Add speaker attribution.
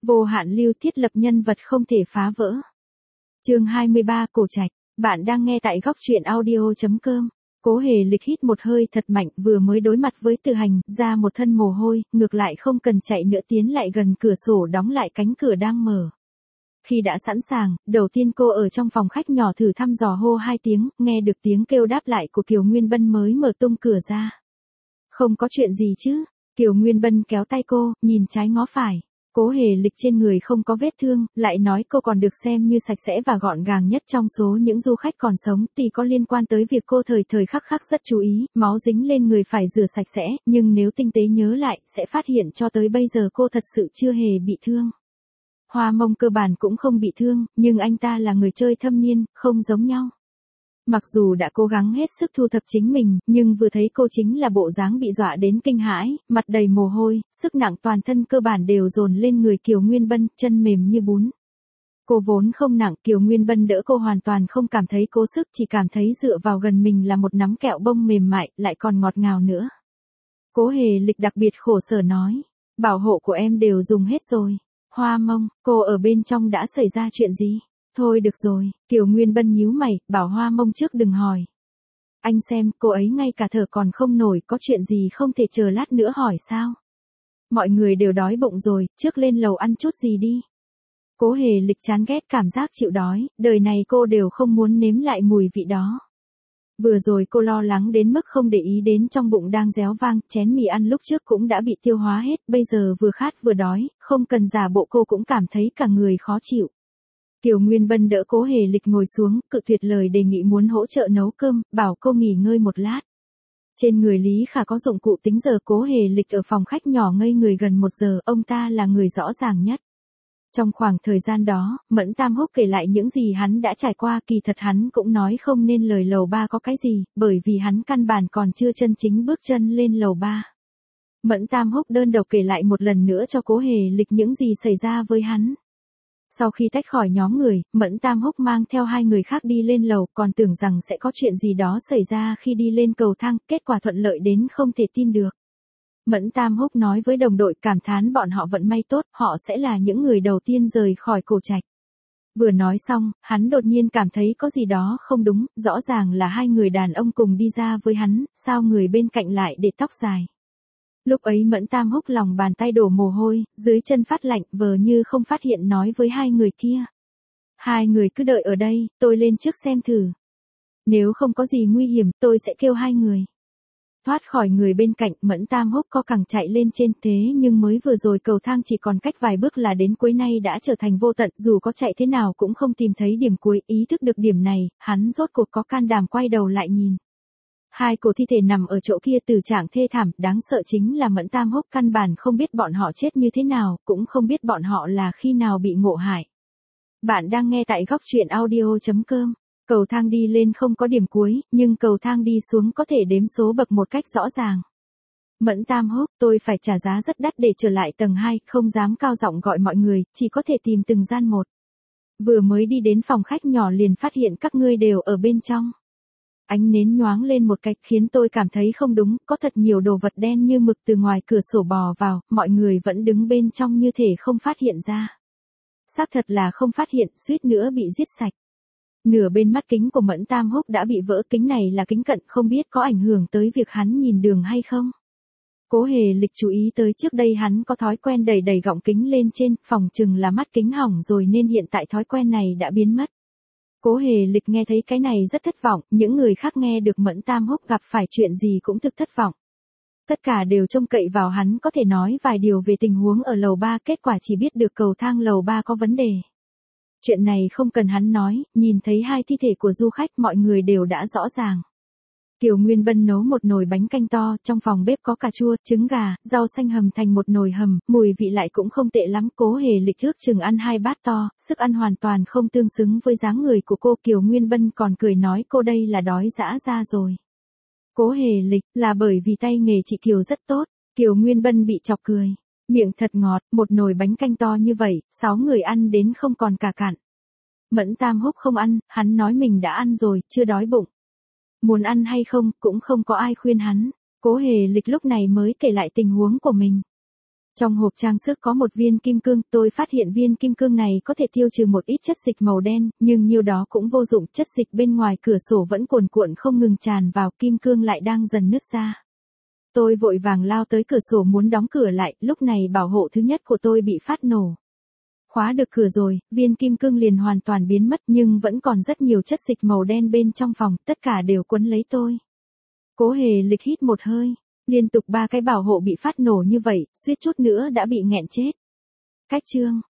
Speaker 1: Vô hạn lưu thiết lập nhân vật không thể phá vỡ. Chương 23 Cổ Trạch. Bạn đang nghe tại góc truyện audio.com. Cố Hề Lịch hít một hơi thật mạnh, vừa mới đối mặt với Từ Hành, ra một thân mồ hôi, ngược lại không cần chạy nữa tiến lại gần cửa sổ đóng lại cánh cửa đang mở. Khi đã sẵn sàng, đầu tiên cô ở trong phòng khách nhỏ thử thăm dò hô 2 tiếng, nghe được tiếng kêu đáp lại của Kiều Nguyên Bân mới mở tung cửa ra. Không có chuyện gì chứ? Kiều Nguyên Bân kéo tay cô, nhìn trái ngó phải. Cố Hề Lịch trên người không có vết thương, lại nói cô còn được xem như sạch sẽ và gọn gàng nhất trong số những du khách còn sống, tuy có liên quan tới việc cô thời thời khắc khắc rất chú ý, máu dính lên người phải rửa sạch sẽ, nhưng nếu tinh tế nhớ lại, sẽ phát hiện cho tới bây giờ cô thật sự chưa hề bị thương. Hoa Mông cơ bản cũng không bị thương, nhưng anh ta là người chơi thâm niên, không giống nhau. Mặc dù đã cố gắng hết sức thu thập chính mình, nhưng vừa thấy cô chính là bộ dáng bị dọa đến kinh hãi, mặt đầy mồ hôi, sức nặng toàn thân cơ bản đều dồn lên người Kiều Nguyên Bân, chân mềm như bún. Cô vốn không nặng, Kiều Nguyên Bân đỡ cô hoàn toàn không cảm thấy cố sức, chỉ cảm thấy dựa vào gần mình là một nắm kẹo bông mềm mại, lại còn ngọt ngào nữa. Cố Hề Lịch đặc biệt khổ sở nói, bảo hộ của em đều dùng hết rồi. Hoa Mông, cô ở bên trong đã xảy ra chuyện gì? Thôi được rồi, Kiều Nguyên Bân nhíu mày, bảo Hoa Mông trước đừng hỏi. Anh xem, cô ấy ngay cả thở còn không nổi, có chuyện gì không thể chờ lát nữa hỏi sao? Mọi người đều đói bụng rồi, trước lên lầu ăn chút gì đi. Cố Hề Lịch chán ghét cảm giác chịu đói, đời này cô đều không muốn nếm lại mùi vị đó. Vừa rồi cô lo lắng đến mức không để ý đến trong bụng đang réo vang, chén mì ăn lúc trước cũng đã bị tiêu hóa hết, bây giờ vừa khát vừa đói, không cần giả bộ cô cũng cảm thấy cả người khó chịu. Kiều Nguyên Bân đỡ Cố Hề Lịch ngồi xuống, cự tuyệt lời đề nghị muốn hỗ trợ nấu cơm, bảo cô nghỉ ngơi một lát. Trên người Lý Khả có dụng cụ tính giờ, Cố Hề Lịch ở phòng khách nhỏ ngây người gần 1 giờ, ông ta là người rõ ràng nhất. Trong khoảng thời gian đó, Mẫn Tam Húc kể lại những gì hắn đã trải qua, kỳ thật hắn cũng nói không nên lời lầu 3 có cái gì, bởi vì hắn căn bản còn chưa chân chính bước chân lên lầu 3. Mẫn Tam Húc đơn độc kể lại một lần nữa cho Cố Hề Lịch những gì xảy ra với hắn. Sau khi tách khỏi nhóm người, Mẫn Tam Húc mang theo 2 người khác đi lên lầu, còn tưởng rằng sẽ có chuyện gì đó xảy ra khi đi lên cầu thang, kết quả thuận lợi đến không thể tin được. Mẫn Tam Húc nói với đồng đội, cảm thán bọn họ vận may tốt, họ sẽ là những người đầu tiên rời khỏi Cổ Trạch. Vừa nói xong, hắn đột nhiên cảm thấy có gì đó không đúng, rõ ràng là 2 người đàn ông cùng đi ra với hắn, sao người bên cạnh lại để tóc dài. Lúc ấy Mẫn Tam Húc lòng bàn tay đổ mồ hôi, dưới chân phát lạnh, vờ như không phát hiện nói với 2 người kia. 2 người cứ đợi ở đây, tôi lên trước xem thử. Nếu không có gì nguy hiểm, tôi sẽ kêu 2 người. Thoát khỏi người bên cạnh, Mẫn Tam Húc co cẳng chạy lên trên, thế nhưng mới vừa rồi cầu thang chỉ còn cách vài bước là đến cuối, nay đã trở thành vô tận, dù có chạy thế nào cũng không tìm thấy điểm cuối, ý thức được điểm này, hắn rốt cuộc có can đảm quay đầu lại nhìn. 2 cổ thi thể nằm ở chỗ kia, từ trạng thê thảm, đáng sợ chính là Mẫn Tam Húc căn bản không biết bọn họ chết như thế nào, cũng không biết bọn họ là khi nào bị ngộ hại. Bạn đang nghe tại góc truyện audio.com. Cầu thang đi lên không có điểm cuối, nhưng cầu thang đi xuống có thể đếm số bậc một cách rõ ràng. Mẫn Tam Húc, tôi phải trả giá rất đắt để trở lại tầng 2, không dám cao giọng gọi mọi người, chỉ có thể tìm từng gian một. Vừa mới đi đến phòng khách nhỏ liền phát hiện các ngươi đều ở bên trong. Ánh nến nhoáng lên một cách khiến tôi cảm thấy không đúng, có thật nhiều đồ vật đen như mực từ ngoài cửa sổ bò vào, mọi người vẫn đứng bên trong như thể không phát hiện ra. Xác thật là không phát hiện, suýt nữa bị giết sạch. Nửa bên mắt kính của Mẫn Tam Húc đã bị vỡ, kính này là kính cận, không biết có ảnh hưởng tới việc hắn nhìn đường hay không. Cố Hề Lịch chú ý tới trước đây hắn có thói quen đẩy gọng kính lên trên, phòng chừng là mắt kính hỏng rồi nên hiện tại thói quen này đã biến mất. Cố Hề Lịch nghe thấy cái này rất thất vọng, những người khác nghe được Mẫn Tam Húc gặp phải chuyện gì cũng thực thất vọng. Tất cả đều trông cậy vào hắn có thể nói vài điều về tình huống ở lầu 3, kết quả chỉ biết được cầu thang lầu 3 có vấn đề. Chuyện này không cần hắn nói, nhìn thấy 2 thi thể của du khách mọi người đều đã rõ ràng. Kiều Nguyên Bân nấu một nồi bánh canh to, trong phòng bếp có cà chua, trứng gà, rau xanh hầm thành một nồi hầm, mùi vị lại cũng không tệ lắm. Cố Hề Lịch ước chừng ăn 2 bát to, sức ăn hoàn toàn không tương xứng với dáng người của cô. Kiều Nguyên Bân còn cười nói cô đây là đói dã ra rồi. Cố Hề Lịch, là bởi vì tay nghề chị Kiều rất tốt. Kiều Nguyên Bân bị chọc cười. Miệng thật ngọt, một nồi bánh canh to như vậy, 6 người ăn đến không còn cả cạn. Mẫn Tam Húc không ăn, hắn nói mình đã ăn rồi, chưa đói bụng. Muốn ăn hay không, cũng không có ai khuyên hắn. Cố Hề Lịch lúc này mới kể lại tình huống của mình. Trong hộp trang sức có một viên kim cương, tôi phát hiện viên kim cương này có thể tiêu trừ một ít chất dịch màu đen, nhưng nhiêu đó cũng vô dụng, chất dịch bên ngoài cửa sổ vẫn cuồn cuộn không ngừng tràn vào, kim cương lại đang dần nứt ra. Tôi vội vàng lao tới cửa sổ muốn đóng cửa lại, lúc này bảo hộ thứ nhất của tôi bị phát nổ. Khóa được cửa rồi, viên kim cương liền hoàn toàn biến mất nhưng vẫn còn rất nhiều chất dịch màu đen bên trong phòng, tất cả đều quấn lấy tôi. Cố Hề Lịch hít một hơi, liên tục 3 cái bảo hộ bị phát nổ như vậy, suýt chút nữa đã bị nghẹn chết. Cách chương